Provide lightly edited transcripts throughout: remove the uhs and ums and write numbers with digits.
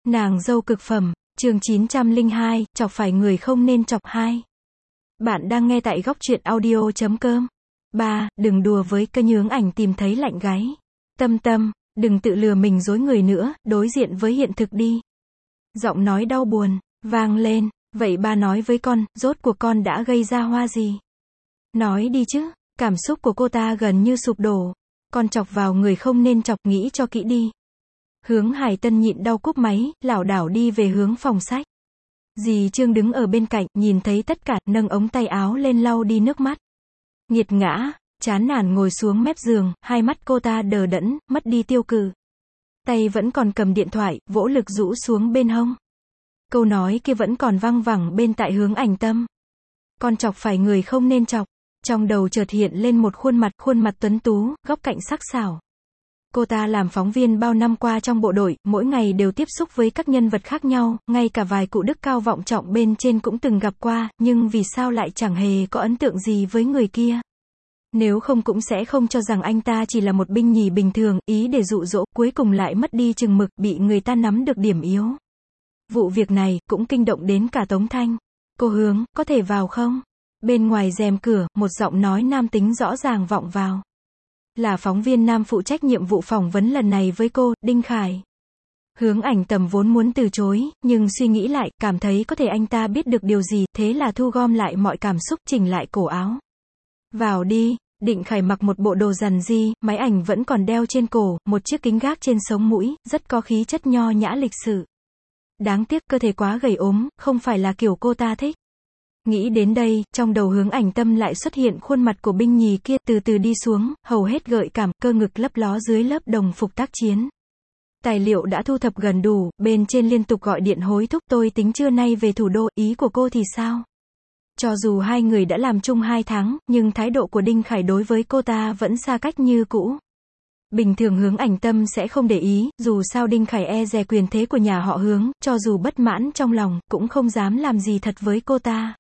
Nàng dâu cực phẩm, chương 902, chọc phải người không nên chọc. 2. Bạn đang nghe tại góc truyện audio.com. 3. Đừng đùa với kênh Hướng Ảnh tìm thấy lạnh gáy. Tâm, đừng tự lừa mình dối người nữa, đối diện với hiện thực đi. Giọng nói đau buồn, vang lên, vậy ba nói với con, rốt cuộc con đã gây ra hoa gì? Nói đi chứ, cảm xúc của cô ta gần như sụp đổ. Con chọc vào người không nên chọc, nghĩ cho kỹ đi. Hướng Hải Tân nhịn đau cúp máy, lảo đảo đi về hướng phòng sách. Dì Trương đứng ở bên cạnh, nhìn thấy tất cả, nâng ống tay áo lên lau đi nước mắt. Nghiệt ngã, chán nản ngồi xuống mép giường, hai mắt cô ta đờ đẫn, mất đi tiêu cự. Tay vẫn còn cầm điện thoại, vỗ lực rũ xuống bên hông. Câu nói kia vẫn còn văng vẳng bên tai Hướng Ảnh Tâm. Con chọc phải người không nên chọc. Trong đầu chợt hiện lên một khuôn mặt tuấn tú, góc cạnh sắc sảo. Cô ta làm phóng viên bao năm qua trong bộ đội, mỗi ngày đều tiếp xúc với các nhân vật khác nhau, ngay cả vài cụ đức cao vọng trọng bên trên cũng từng gặp qua, nhưng vì sao lại chẳng hề có ấn tượng gì với người kia? Nếu không cũng sẽ không cho rằng anh ta chỉ là một binh nhì bình thường, ý để dụ dỗ, cuối cùng lại mất đi chừng mực, bị người ta nắm được điểm yếu. Vụ việc này cũng kinh động đến cả Tống Thanh. Cô Hướng, có thể vào không? Bên ngoài rèm cửa, một giọng nói nam tính rõ ràng vọng vào. Là phóng viên nam phụ trách nhiệm vụ phỏng vấn lần này với cô, Đinh Khải. Hướng Ảnh Tầm vốn muốn từ chối, nhưng suy nghĩ lại, cảm thấy có thể anh ta biết được điều gì, thế là thu gom lại mọi cảm xúc, chỉnh lại cổ áo. Vào đi. Định Khải mặc một bộ đồ rằn ri, máy ảnh vẫn còn đeo trên cổ, một chiếc kính gác trên sống mũi, rất có khí chất nho nhã lịch sự. Đáng tiếc cơ thể quá gầy ốm, không phải là kiểu cô ta thích. Nghĩ đến đây, trong đầu Hướng Ảnh Tâm lại xuất hiện khuôn mặt của binh nhì kia, từ từ đi xuống, hầu hết gợi cảm, cơ ngực lấp ló dưới lớp đồng phục tác chiến. Tài liệu đã thu thập gần đủ, bên trên liên tục gọi điện hối thúc tôi tính trưa nay về thủ đô, ý của cô thì sao? Cho dù hai người đã làm chung 2 tháng, nhưng thái độ của Đinh Khải đối với cô ta vẫn xa cách như cũ. Bình thường Hướng Ảnh Tâm sẽ không để ý, dù sao Đinh Khải e dè quyền thế của nhà họ Hướng, cho dù bất mãn trong lòng, cũng không dám làm gì thật với cô ta.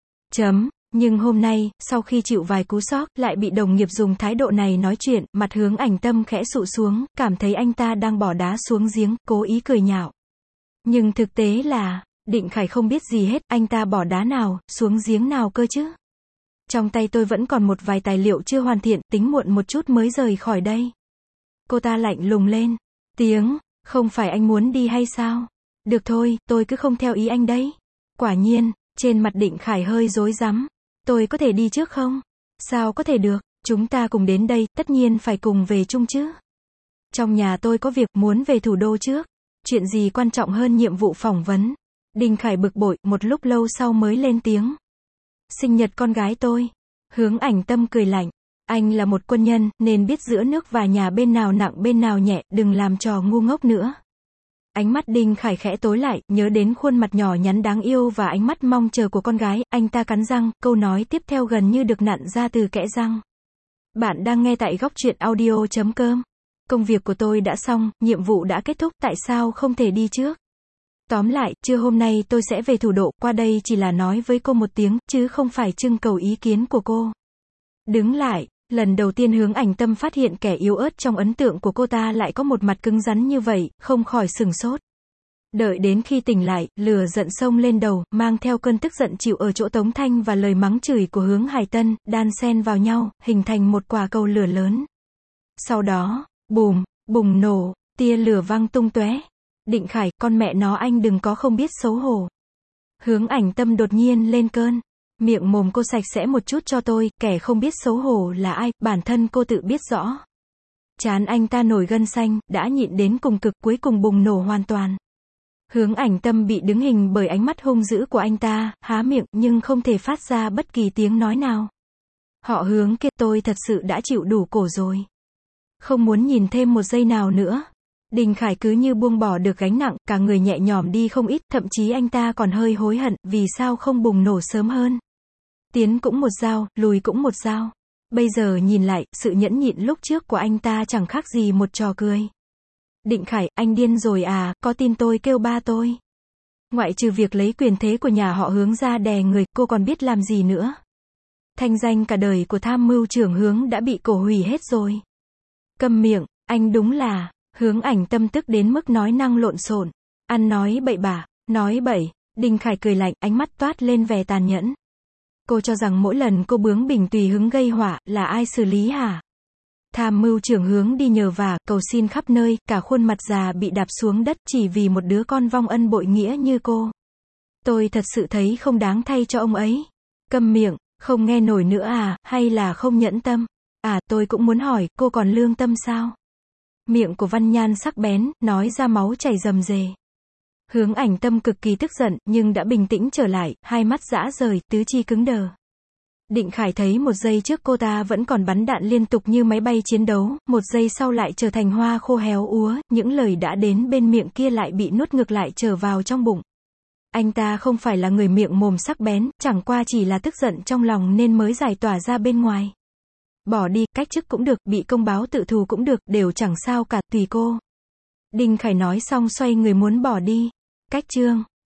Nhưng hôm nay, sau khi chịu vài cú sốc, lại bị đồng nghiệp dùng thái độ này nói chuyện, mặt Hướng Ảnh Tâm khẽ sụ xuống, cảm thấy anh ta đang bỏ đá xuống giếng, cố ý cười nhạo. Nhưng thực tế là, Định Khải không biết gì hết, anh ta bỏ đá nào, xuống giếng nào cơ chứ? Trong tay tôi vẫn còn một vài tài liệu chưa hoàn thiện, tính muộn một chút mới rời khỏi đây. Cô ta lạnh lùng lên tiếng, không phải anh muốn đi hay sao? Được thôi, tôi cứ không theo ý anh đấy. Quả nhiên, trên mặt Định Khải hơi rối rắm. Tôi có thể đi trước không? Sao có thể được, chúng ta cùng đến đây, tất nhiên phải cùng về chung chứ. Trong nhà tôi có việc, muốn về thủ đô trước. Chuyện gì quan trọng hơn nhiệm vụ phỏng vấn? Đinh Khải bực bội, một lúc lâu sau mới lên tiếng. Sinh nhật con gái tôi. Hướng Ảnh Tâm cười lạnh. Anh là một quân nhân, nên biết giữa nước và nhà bên nào nặng bên nào nhẹ, đừng làm trò ngu ngốc nữa. Ánh mắt Đinh Khải khẽ tối lại, nhớ đến khuôn mặt nhỏ nhắn đáng yêu và ánh mắt mong chờ của con gái, anh ta cắn răng, câu nói tiếp theo gần như được nặn ra từ kẽ răng. Bạn đang nghe tại góc truyện audio.com. Công việc của tôi đã xong, nhiệm vụ đã kết thúc, tại sao không thể đi trước? Tóm lại, trưa hôm nay tôi sẽ về thủ đô, qua đây chỉ là nói với cô một tiếng, chứ không phải trưng cầu ý kiến của cô. Đứng lại, lần đầu tiên Hướng Ảnh Tâm phát hiện kẻ yếu ớt trong ấn tượng của cô ta lại có một mặt cứng rắn như vậy, không khỏi sửng sốt. Đợi đến khi tỉnh lại, lửa giận xông lên đầu, mang theo cơn tức giận chịu ở chỗ Tống Thanh và lời mắng chửi của Hướng Hải Tân, đan xen vào nhau, hình thành một quả cầu lửa lớn. Sau đó, bùng nổ, tia lửa văng tung tóe. Định Khải, con mẹ nó anh đừng có không biết xấu hổ. Hướng Ảnh Tâm đột nhiên lên cơn. Miệng mồm cô sạch sẽ một chút cho tôi, kẻ không biết xấu hổ là ai, bản thân cô tự biết rõ. Trán anh ta nổi gân xanh, đã nhịn đến cùng cực, cuối cùng bùng nổ hoàn toàn. Hướng Ảnh Tâm bị đứng hình bởi ánh mắt hung dữ của anh ta, há miệng, nhưng không thể phát ra bất kỳ tiếng nói nào. Họ Hướng kia, tôi thật sự đã chịu đủ cổ rồi. Không muốn nhìn thêm một giây nào nữa. Đinh Khải cứ như buông bỏ được gánh nặng, cả người nhẹ nhõm đi không ít, thậm chí anh ta còn hơi hối hận, vì sao không bùng nổ sớm hơn. Tiến cũng một dao, lùi cũng một dao. Bây giờ nhìn lại, sự nhẫn nhịn lúc trước của anh ta chẳng khác gì một trò cười. Định Khải, anh điên rồi à, có tin tôi kêu ba tôi? Ngoại trừ việc lấy quyền thế của nhà họ Hướng ra đè người, cô còn biết làm gì nữa? Thanh danh cả đời của tham mưu trưởng Hướng đã bị cổ hủy hết rồi. Câm miệng, anh đúng là... Hướng Ảnh Tâm tức đến mức nói năng lộn xộn. Ăn nói bậy bạ, nói bậy. Đinh Khải cười lạnh, ánh mắt toát lên vẻ tàn nhẫn. Cô cho rằng mỗi lần cô bướng bỉnh tùy hứng gây họa, là ai xử lý hả? Tham mưu trưởng hướng đi nhờ vả, cầu xin khắp nơi, cả khuôn mặt già bị đạp xuống đất chỉ vì một đứa con vong ân bội nghĩa như cô. Tôi thật sự thấy không đáng thay cho ông ấy. Câm miệng, không nghe nổi nữa à, hay là không nhẫn tâm? À, tôi cũng muốn hỏi, cô còn lương tâm sao? Miệng của Văn Nhan sắc bén, nói ra máu chảy rầm rề. Hướng Ảnh Tâm cực kỳ tức giận, nhưng đã bình tĩnh trở lại, hai mắt dã rời, tứ chi cứng đờ. Định Khải thấy một giây trước cô ta vẫn còn bắn đạn liên tục như máy bay chiến đấu, một giây sau lại trở thành hoa khô héo úa, những lời đã đến bên miệng kia lại bị nuốt ngược lại trở vào trong bụng. Anh ta không phải là người miệng mồm sắc bén, chẳng qua chỉ là tức giận trong lòng nên mới giải tỏa ra bên ngoài. Bỏ đi, cách chức cũng được, bị công báo tự thù cũng được, đều chẳng sao cả, tùy cô. Đinh Khải nói xong xoay người muốn bỏ đi. Cách chương.